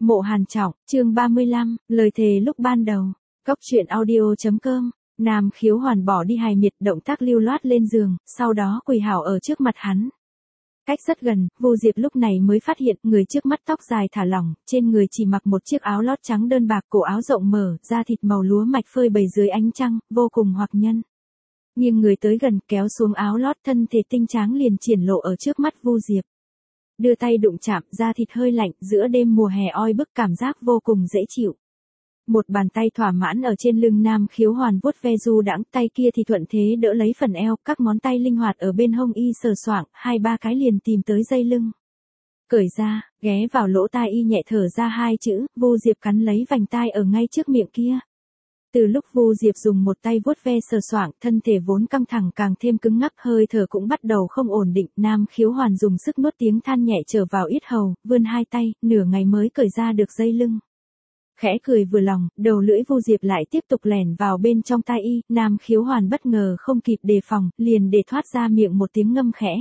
Mộ Hàn Trọng, chương 35, lời thề lúc ban đầu. Cốc truyện audio.com. Nam Khiếu Hoàn bỏ đi hài miệt, động tác lưu loát lên giường, sau đó quỳ hảo ở trước mặt hắn. Cách rất gần, Vu Diệp lúc này mới phát hiện người trước mắt tóc dài thả lỏng, trên người chỉ mặc một chiếc áo lót trắng đơn bạc, cổ áo rộng mở, da thịt màu lúa mạch phơi bày dưới ánh trăng, vô cùng hoặc nhân. Nhưng người tới gần, kéo xuống áo lót, thân thể tinh tráng liền triển lộ ở trước mắt Vu Diệp. Đưa tay đụng chạm, da thịt hơi lạnh, giữa đêm mùa hè oi bức, cảm giác vô cùng dễ chịu. Một bàn tay thỏa mãn ở trên lưng Nam Khiếu Hoàn vuốt ve du đãng, tay kia thì thuận thế đỡ lấy phần eo, các ngón tay linh hoạt ở bên hông y sờ soạng, 2-3 cái liền tìm tới dây lưng. Cởi ra, ghé vào lỗ tai y nhẹ thở ra 2 chữ, Vu Diệp cắn lấy vành tai ở ngay trước miệng kia. Từ lúc Vu Diệp dùng một tay vuốt ve sờ soạng, thân thể vốn căng thẳng càng thêm cứng ngắc, hơi thở cũng bắt đầu không ổn định. Nam Khiếu Hoàn dùng sức nuốt tiếng than nhẹ trở vào yết hầu, vươn 2 tay, nửa ngày mới cởi ra được dây lưng. Khẽ cười vừa lòng, đầu lưỡi Vu Diệp lại tiếp tục lẻn vào bên trong tai y. Nam Khiếu Hoàn bất ngờ không kịp đề phòng, liền để thoát ra miệng một tiếng ngâm khẽ.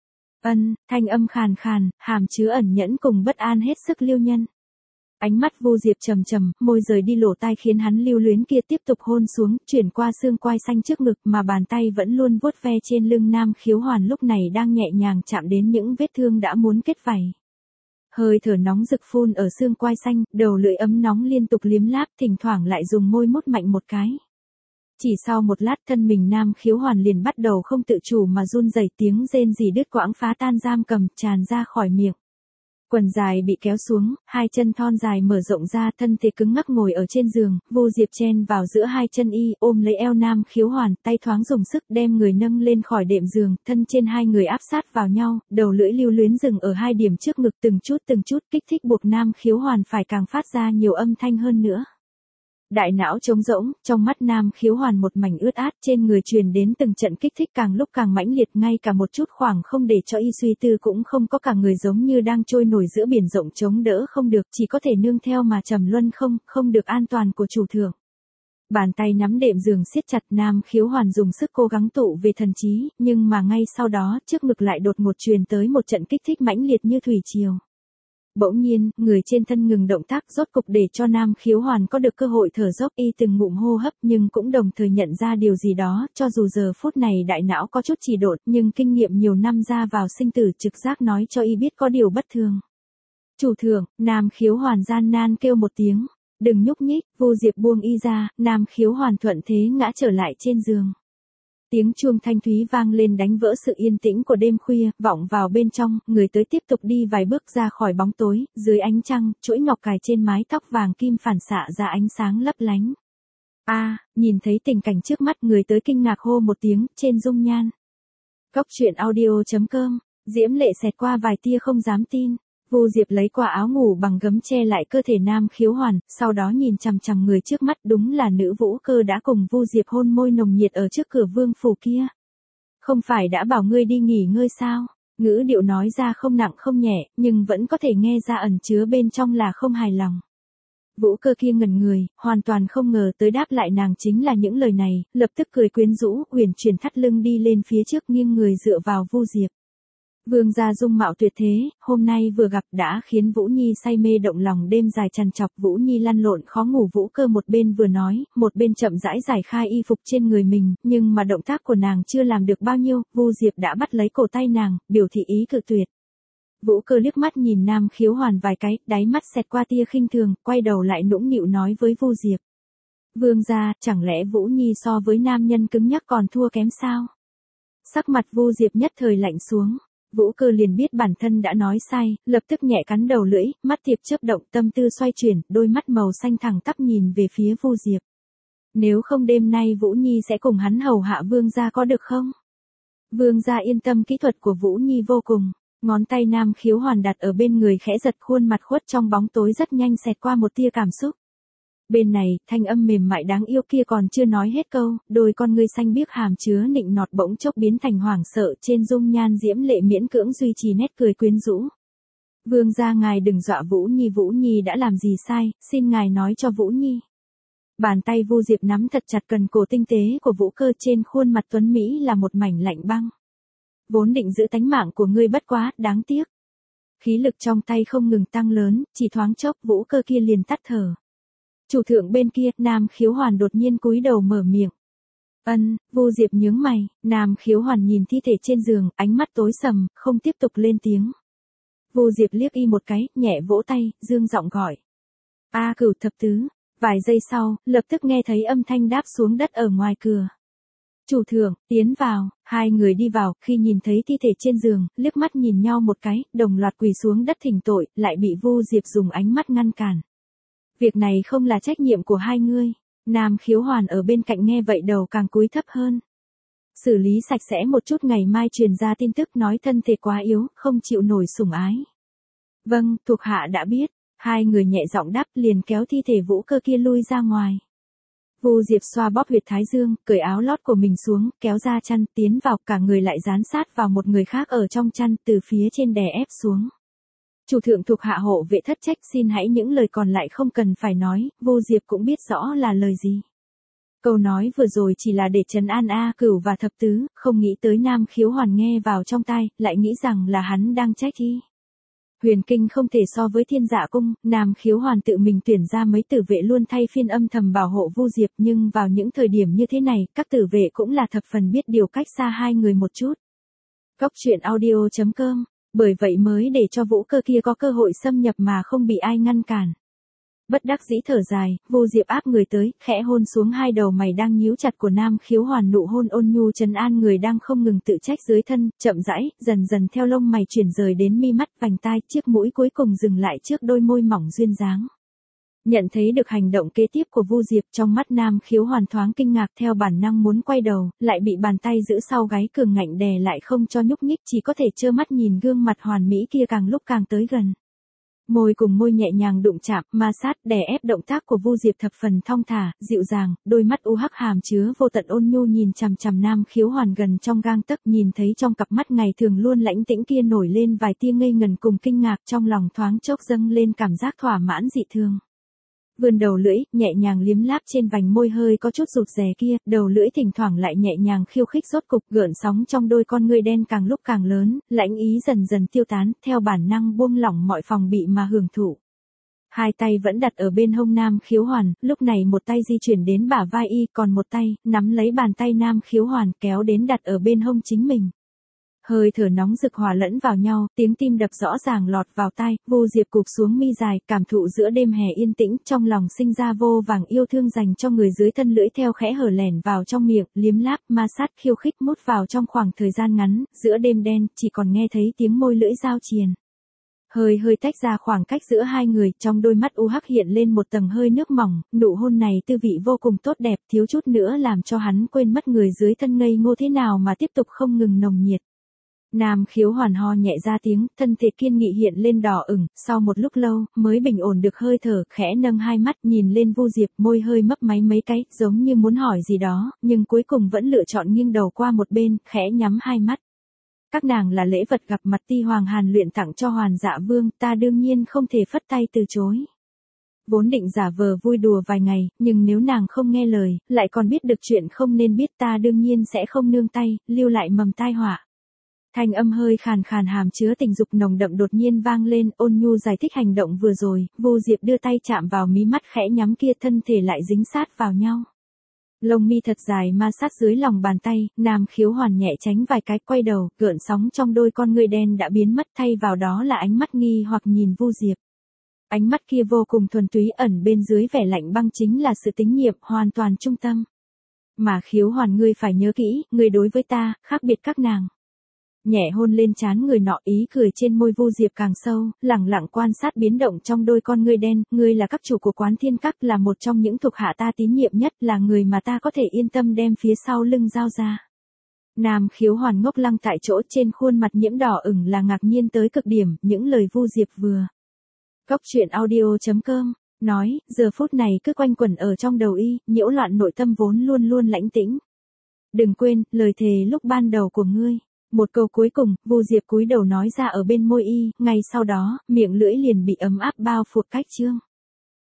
Thanh âm khàn khàn, hàm chứa ẩn nhẫn cùng bất an hết sức lưu nhân. Ánh mắt Vu Diệp trầm trầm, môi rời đi lỗ tai khiến hắn lưu luyến kia tiếp tục hôn xuống, chuyển qua xương quai xanh trước ngực, mà bàn tay vẫn luôn vuốt ve trên lưng Nam Khiếu Hoàn lúc này đang nhẹ nhàng chạm đến những vết thương đã muốn kết vảy. Hơi thở nóng rực phun ở xương quai xanh, đầu lưỡi ấm nóng liên tục liếm láp, thỉnh thoảng lại dùng môi mút mạnh một cái. Chỉ sau một lát, thân mình Nam Khiếu Hoàn liền bắt đầu không tự chủ mà run rẩy, tiếng rên rỉ đứt quãng phá tan giam cầm, tràn ra khỏi miệng. Quần dài bị kéo xuống, 2 chân thon dài mở rộng ra, thân thể cứng ngắc ngồi ở trên giường, Vu Diệp chen vào giữa 2 chân y, ôm lấy eo Nam Khiếu Hoàn, tay thoáng dùng sức đem người nâng lên khỏi đệm giường, thân trên 2 người áp sát vào nhau, đầu lưỡi lưu luyến dừng ở 2 điểm trước ngực, từng chút kích thích buộc Nam Khiếu Hoàn phải càng phát ra nhiều âm thanh hơn nữa. Đại não trống rỗng, trong mắt Nam Khiếu Hoàn một mảnh ướt át, trên người truyền đến từng trận kích thích càng lúc càng mãnh liệt, ngay cả một chút khoảng không để cho y suy tư cũng không có, cả người giống như đang trôi nổi giữa biển rộng, chống đỡ không được, chỉ có thể nương theo mà trầm luân, không được an toàn của chủ thượng. Bàn tay nắm đệm giường siết chặt, Nam Khiếu Hoàn dùng sức cố gắng tụ về thần trí, nhưng mà ngay sau đó, trước ngực lại đột ngột truyền tới một trận kích thích mãnh liệt như thủy triều. Bỗng nhiên, người trên thân ngừng động tác, rốt cục để cho Nam Khiếu Hoàn có được cơ hội thở dốc, y từng ngụm hô hấp nhưng cũng đồng thời nhận ra điều gì đó, cho dù giờ phút này đại não có chút trì độn, nhưng kinh nghiệm nhiều năm ra vào sinh tử trực giác nói cho y biết có điều bất thường. Chủ thượng, Nam Khiếu Hoàn gian nan kêu một tiếng, đừng nhúc nhích, Vu Diệp buông y ra, Nam Khiếu Hoàn thuận thế ngã trở lại trên giường. Tiếng chuông thanh thúy vang lên đánh vỡ sự yên tĩnh của đêm khuya, vọng vào bên trong, người tới tiếp tục đi vài bước ra khỏi bóng tối, dưới ánh trăng, chuỗi ngọc cài trên mái tóc vàng kim phản xạ ra ánh sáng lấp lánh. Nhìn thấy tình cảnh trước mắt, người tới kinh ngạc hô một tiếng, trên dung nhan. Cốc truyện audio.com, diễm lệ xẹt qua vài tia không dám tin. Vu Diệp lấy qua áo ngủ bằng gấm che lại cơ thể Nam Khiếu Hoàn, sau đó nhìn chằm chằm người trước mắt, đúng là nữ vũ cơ đã cùng Vu Diệp hôn môi nồng nhiệt ở trước cửa vương phủ kia. Không phải đã bảo ngươi đi nghỉ ngơi sao? Ngữ điệu nói ra không nặng không nhẹ, nhưng vẫn có thể nghe ra ẩn chứa bên trong là không hài lòng. Vũ cơ kia ngẩn người, hoàn toàn không ngờ tới đáp lại nàng chính là những lời này, lập tức cười quyến rũ, uyển chuyển thắt lưng đi lên phía trước, nghiêng người dựa vào Vu Diệp. Vương gia dung mạo tuyệt thế, hôm nay vừa gặp đã khiến Vũ Nhi say mê động lòng, đêm dài trằn trọc, Vũ Nhi lăn lộn khó ngủ. Vũ cơ một bên vừa nói, một bên chậm rãi giải khai y phục trên người mình, nhưng mà động tác của nàng chưa làm được bao nhiêu, Vu Diệp đã bắt lấy cổ tay nàng, biểu thị ý cự tuyệt. Vũ cơ liếc mắt nhìn Nam Khiếu Hoàn vài cái, đáy mắt xẹt qua tia khinh thường, quay đầu lại nũng nịu nói với Vu Diệp. Vương gia, chẳng lẽ Vũ Nhi so với nam nhân cứng nhắc còn thua kém sao? Sắc mặt Vu Diệp nhất thời lạnh xuống. Vũ cơ liền biết bản thân đã nói sai, lập tức nhẹ cắn đầu lưỡi, mắt thiệp chớp động, tâm tư xoay chuyển, đôi mắt màu xanh thẳng tắp nhìn về phía Vu Diệp. Nếu không đêm nay Vũ Nhi sẽ cùng hắn hầu hạ vương gia có được không? Vương gia yên tâm, kỹ thuật của Vũ Nhi vô cùng. Ngón tay Nam Khiếu Hoàn đặt ở bên người khẽ giật, khuôn mặt khuất trong bóng tối rất nhanh xẹt qua một tia cảm xúc. Bên này, thanh âm mềm mại đáng yêu kia còn chưa nói hết câu, đôi con ngươi xanh biếc hàm chứa nịnh nọt bỗng chốc biến thành hoảng sợ, trên dung nhan diễm lệ miễn cưỡng duy trì nét cười quyến rũ. Vương gia ngài đừng dọa Vũ Nhi đã làm gì sai, xin ngài nói cho Vũ Nhi. Bàn tay Vu Diệp nắm thật chặt cần cổ tinh tế của Vũ cơ, trên khuôn mặt tuấn Mỹ là một mảnh lạnh băng. Vốn định giữ tánh mạng của ngươi, bất quá, đáng tiếc. Khí lực trong tay không ngừng tăng lớn, chỉ thoáng chốc vũ cơ kia liền tắt thở. Chủ thượng bên kia, Nam Khiếu Hoàn đột nhiên cúi đầu mở miệng. Vu Diệp nhướng mày, Nam Khiếu Hoàn nhìn thi thể trên giường, ánh mắt tối sầm, không tiếp tục lên tiếng. Vu Diệp liếc y một cái, nhẹ vỗ tay, dương giọng gọi. A Cửu thập tứ. Vài giây sau, lập tức nghe thấy âm thanh đáp xuống đất ở ngoài cửa. Chủ thượng, tiến vào, hai người đi vào, khi nhìn thấy thi thể trên giường, liếc mắt nhìn nhau một cái, đồng loạt quỳ xuống đất thỉnh tội, lại bị Vu Diệp dùng ánh mắt ngăn cản. Việc này không là trách nhiệm của hai ngươi. Nam Khiếu Hoàn ở bên cạnh nghe vậy đầu càng cúi thấp hơn. Xử lý sạch sẽ một chút, ngày mai truyền ra tin tức nói thân thể quá yếu, không chịu nổi sủng ái. Vâng, thuộc hạ đã biết. Hai người nhẹ giọng đáp, liền kéo thi thể vũ cơ kia lui ra ngoài. Vu Diệp xoa bóp huyệt thái dương, cởi áo lót của mình xuống, kéo ra chăn, tiến vào, cả người lại dán sát vào một người khác ở trong chăn, từ phía trên đè ép xuống. Chủ thượng, thuộc hạ hộ vệ thất trách, xin hãy những lời còn lại không cần phải nói, Vu Diệp cũng biết rõ là lời gì. Câu nói vừa rồi chỉ là để trấn an A Cửu và thập tứ, không nghĩ tới Nam Khiếu Hoàn nghe vào trong tai, lại nghĩ rằng là hắn đang trách y. Huyền Kinh không thể so với Thiên Dạ Cung, Nam Khiếu Hoàn tự mình tuyển ra mấy tử vệ luôn thay phiên âm thầm bảo hộ Vu Diệp, nhưng vào những thời điểm như thế này, các tử vệ cũng là thập phần biết điều cách xa hai người một chút. Cốc truyện audio.com, bởi vậy mới để cho vũ cơ kia có cơ hội xâm nhập mà không bị ai ngăn cản. Bất đắc dĩ thở dài, Vu Diệp áp người tới, khẽ hôn xuống hai đầu mày đang nhíu chặt của Nam Khiếu Hoàn, nụ hôn ôn nhu trấn an người đang không ngừng tự trách dưới thân, chậm rãi, dần dần theo lông mày chuyển rời đến mi mắt, vành tai, chiếc mũi cuối cùng dừng lại trước đôi môi mỏng duyên dáng. Nhận thấy được hành động kế tiếp của Vu Diệp, trong mắt Nam Khiếu Hoàn thoáng kinh ngạc, theo bản năng muốn quay đầu, lại bị bàn tay giữ sau gáy cường ngạnh đè lại không cho nhúc nhích, chỉ có thể trơ mắt nhìn gương mặt hoàn mỹ kia càng lúc càng tới gần. Môi cùng môi nhẹ nhàng đụng chạm, ma sát, đè ép, động tác của Vu Diệp thập phần thong thả, dịu dàng, đôi mắt u hắc hàm chứa vô tận ôn nhu nhìn chằm chằm Nam Khiếu Hoàn gần trong gang tấc, nhìn thấy trong cặp mắt ngày thường luôn lãnh tĩnh kia nổi lên vài tia ngây ngần cùng kinh ngạc, trong lòng thoáng chốc dâng lên cảm giác thỏa mãn dị thường. Vươn đầu lưỡi, nhẹ nhàng liếm láp trên vành môi hơi có chút rụt rè kia, đầu lưỡi thỉnh thoảng lại nhẹ nhàng khiêu khích, rốt cục gợn sóng trong đôi con ngươi đen càng lúc càng lớn, lãnh ý dần dần tiêu tán, theo bản năng buông lỏng mọi phòng bị mà hưởng thụ. Hai tay vẫn đặt ở bên hông Nam Khiếu Hoàn, lúc này một tay di chuyển đến bả vai y, còn một tay nắm lấy bàn tay Nam Khiếu Hoàn kéo đến đặt ở bên hông chính mình. Hơi thở nóng rực hòa lẫn vào nhau, tiếng tim đập rõ ràng lọt vào tai, Vu Diệp cụp xuống mi dài, cảm thụ giữa đêm hè yên tĩnh, trong lòng sinh ra vô vàng yêu thương dành cho người dưới thân, lưỡi theo khẽ hở lẻn vào trong miệng, liếm láp, ma sát, khiêu khích mút vào trong khoảng thời gian ngắn, giữa đêm đen, chỉ còn nghe thấy tiếng môi lưỡi giao triền. Hơi tách ra khoảng cách giữa hai người, trong đôi mắt u hắc hiện lên một tầng hơi nước mỏng, nụ hôn này tư vị vô cùng tốt đẹp, thiếu chút nữa làm cho hắn quên mất người dưới thân ngây ngô thế nào mà tiếp tục không ngừng nồng nhiệt. Nam Khiếu Hoàn ho nhẹ ra tiếng, thân thể kiên nghị hiện lên đỏ ửng, sau một lúc lâu, mới bình ổn được hơi thở, khẽ nâng hai mắt nhìn lên Vu Diệp, môi hơi mấp máy mấy cái, giống như muốn hỏi gì đó, nhưng cuối cùng vẫn lựa chọn nghiêng đầu qua một bên, khẽ nhắm hai mắt. Các nàng là lễ vật gặp mặt Ti Hoàng Hàn luyện tặng cho Hoàn Dạ Vương, ta đương nhiên không thể phất tay từ chối. Vốn định giả vờ vui đùa vài ngày, nhưng nếu nàng không nghe lời, lại còn biết được chuyện không nên biết, ta đương nhiên sẽ không nương tay, lưu lại mầm tai họa. Thanh âm hơi khàn khàn hàm chứa tình dục nồng đậm đột nhiên vang lên, ôn nhu giải thích hành động vừa rồi, Vu Diệp đưa tay chạm vào mí mắt khẽ nhắm kia, thân thể lại dính sát vào nhau. Lông mi thật dài ma sát dưới lòng bàn tay, Nam Khiếu Hoàn nhẹ tránh vài cái, quay đầu, gợn sóng trong đôi con ngươi đen đã biến mất, thay vào đó là ánh mắt nghi hoặc nhìn Vu Diệp. Ánh mắt kia vô cùng thuần túy, ẩn bên dưới vẻ lạnh băng chính là sự tín nhiệm, hoàn toàn trung tâm. Mà Khiếu Hoàn, ngươi phải nhớ kỹ, ngươi đối với ta, khác biệt các nàng. Nhẹ hôn lên trán người nọ, ý cười trên môi Vu Diệp càng sâu, lẳng lặng quan sát biến động trong đôi con ngươi đen, ngươi là các chủ của Quán Thiên Các, là một trong những thuộc hạ ta tín nhiệm nhất, là người mà ta có thể yên tâm đem phía sau lưng giao ra. Nam Khiếu Hoàn ngốc lăng tại chỗ, trên khuôn mặt nhiễm đỏ ửng là ngạc nhiên tới cực điểm, những lời Vu Diệp vừa. Cốc truyện audio.com, nói, giờ phút này cứ quanh quẩn ở trong đầu y, nhiễu loạn nội tâm vốn luôn luôn lãnh tĩnh. Đừng quên, lời thề lúc ban đầu của ngươi. Một câu cuối cùng, Vu Diệp cúi đầu nói ra ở bên môi y, ngay sau đó, miệng lưỡi liền bị ấm áp bao phủ cách chương.